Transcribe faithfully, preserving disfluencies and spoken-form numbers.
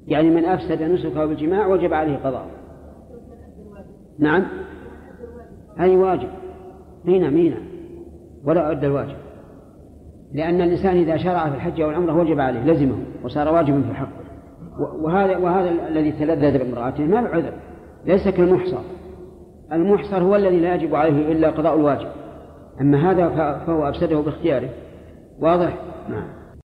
يعني من أفسد نسكه بالجماع وجب عليه قضاء. نعم هذه واجب هنا مينا ولا أدى الواجب، لأن الإنسان إذا شرع في الحج أو العمرة وجب عليه لزمه وصار واجبا في حقه. وهذا وهذا الذي تلذذ بامرأته ما بعذر، ليس كالمحصر. المحصر هو الذي لا يجب عليه إلا قضاء الواجب، أما هذا فهو أفسده باختياره. واضح؟ نعم.